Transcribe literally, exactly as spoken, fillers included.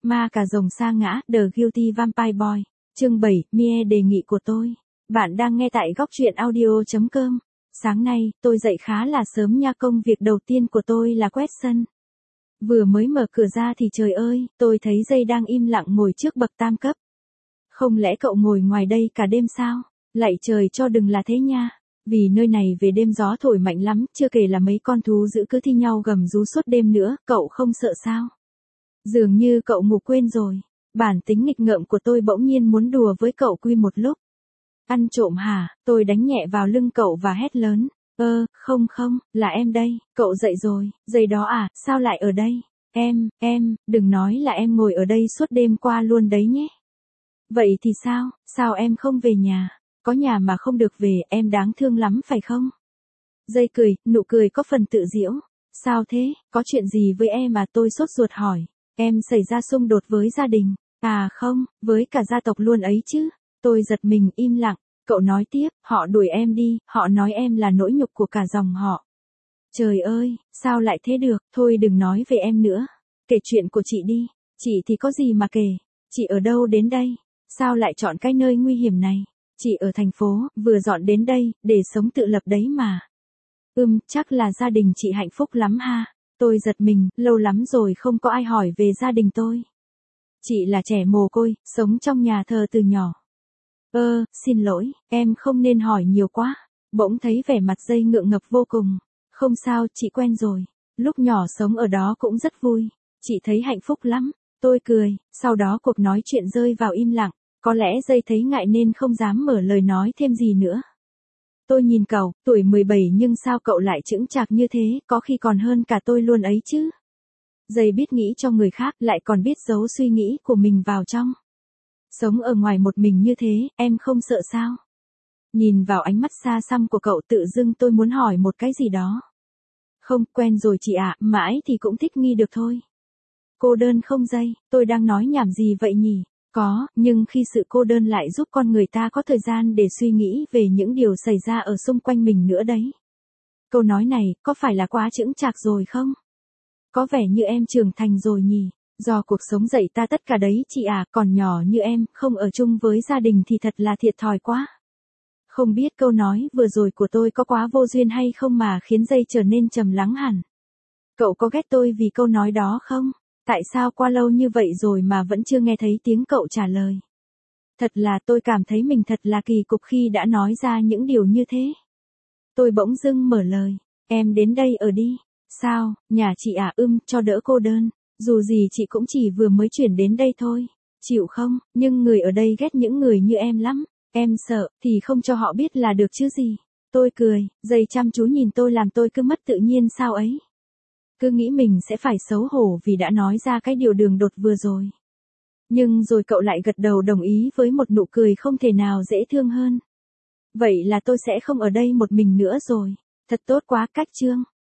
Ma cà rồng sa ngã, The Guilty Vampire Boy. Chương bảy, Mie đề nghị của tôi. Bạn đang nghe tại góc truyện audio chấm com. Sáng nay, tôi dậy khá là sớm nha, công việc đầu tiên của tôi là quét sân. Vừa mới mở cửa ra thì trời ơi, tôi thấy Dây đang im lặng ngồi trước bậc tam cấp. Không lẽ cậu ngồi ngoài đây cả đêm sao? Lạy trời cho đừng là thế nha. Vì nơi này về đêm gió thổi mạnh lắm, chưa kể là mấy con thú dữ cứ thi nhau gầm rú suốt đêm nữa, cậu không sợ sao? Dường như cậu ngủ quên rồi. Bản tính nghịch ngợm của tôi bỗng nhiên muốn đùa với cậu quy một lúc. Ăn trộm hả? Tôi đánh nhẹ vào lưng cậu và hét lớn. Ơ, không không, là em đây. Cậu dậy rồi, Dây đó à, sao lại ở đây? Em, em, đừng nói là em ngồi ở đây suốt đêm qua luôn đấy nhé. Vậy thì sao, sao em không về nhà? Có nhà mà không được về, em đáng thương lắm phải không? Dây cười, nụ cười có phần tự giễu. Sao thế, có chuyện gì với em mà? Tôi sốt ruột hỏi. Em xảy ra xung đột với gia đình. À không, với cả gia tộc luôn ấy chứ. Tôi giật mình im lặng. Cậu nói tiếp, họ đuổi em đi, họ nói em là nỗi nhục của cả dòng họ. Trời ơi, sao lại thế được, thôi đừng nói về em nữa. Kể chuyện của chị đi. Chị thì có gì mà kể. Chị ở đâu đến đây? Sao lại chọn cái nơi nguy hiểm này? Chị ở thành phố, vừa dọn đến đây, để sống tự lập đấy mà. Ừm, chắc là gia đình chị hạnh phúc lắm ha. Tôi giật mình, lâu lắm rồi không có ai hỏi về gia đình tôi. Chị là trẻ mồ côi, sống trong nhà thờ từ nhỏ. Ơ, xin lỗi, em không nên hỏi nhiều quá. Bỗng thấy vẻ mặt Dây ngượng ngập vô cùng. Không sao, chị quen rồi. Lúc nhỏ sống ở đó cũng rất vui. Chị thấy hạnh phúc lắm. Tôi cười, sau đó cuộc nói chuyện rơi vào im lặng. Có lẽ Dây thấy ngại nên không dám mở lời nói thêm gì nữa. Tôi nhìn cậu, tuổi mười bảy nhưng sao cậu lại chững chạc như thế, có khi còn hơn cả tôi luôn ấy chứ. Dây biết nghĩ cho người khác, lại còn biết giấu suy nghĩ của mình vào trong. Sống ở ngoài một mình như thế, em không sợ sao? Nhìn vào ánh mắt xa xăm của cậu, tự dưng tôi muốn hỏi một cái gì đó. Không, quen rồi chị ạ, mãi thì cũng thích nghi được thôi. Cô đơn không Dây, tôi đang nói nhảm gì vậy nhỉ? Có, nhưng khi sự cô đơn lại giúp con người ta có thời gian để suy nghĩ về những điều xảy ra ở xung quanh mình nữa đấy. Câu nói này, có phải là quá chững chạc rồi không? Có vẻ như em trưởng thành rồi nhỉ? Do cuộc sống dạy ta tất cả đấy chị à, còn nhỏ như em, không ở chung với gia đình thì thật là thiệt thòi quá. Không biết câu nói vừa rồi của tôi có quá vô duyên hay không mà khiến Dây trở nên trầm lắng hẳn. Cậu có ghét tôi vì câu nói đó không? Tại sao qua lâu như vậy rồi mà vẫn chưa nghe thấy tiếng cậu trả lời? Thật là tôi cảm thấy mình thật là kỳ cục khi đã nói ra những điều như thế. Tôi bỗng dưng mở lời. Em đến đây ở đi. Sao, nhà chị à? Ưm, cho đỡ cô đơn. Dù gì chị cũng chỉ vừa mới chuyển đến đây thôi. Chịu không? Nhưng người ở đây ghét những người như em lắm. Em sợ, thì không cho họ biết là được chứ gì. Tôi cười, Dây chăm chú nhìn tôi làm tôi cứ mất tự nhiên sao ấy. Cứ nghĩ mình sẽ phải xấu hổ vì đã nói ra cái điều đường đột vừa rồi. Nhưng rồi cậu lại gật đầu đồng ý với một nụ cười không thể nào dễ thương hơn. Vậy là tôi sẽ không ở đây một mình nữa rồi. Thật tốt quá, cách chương.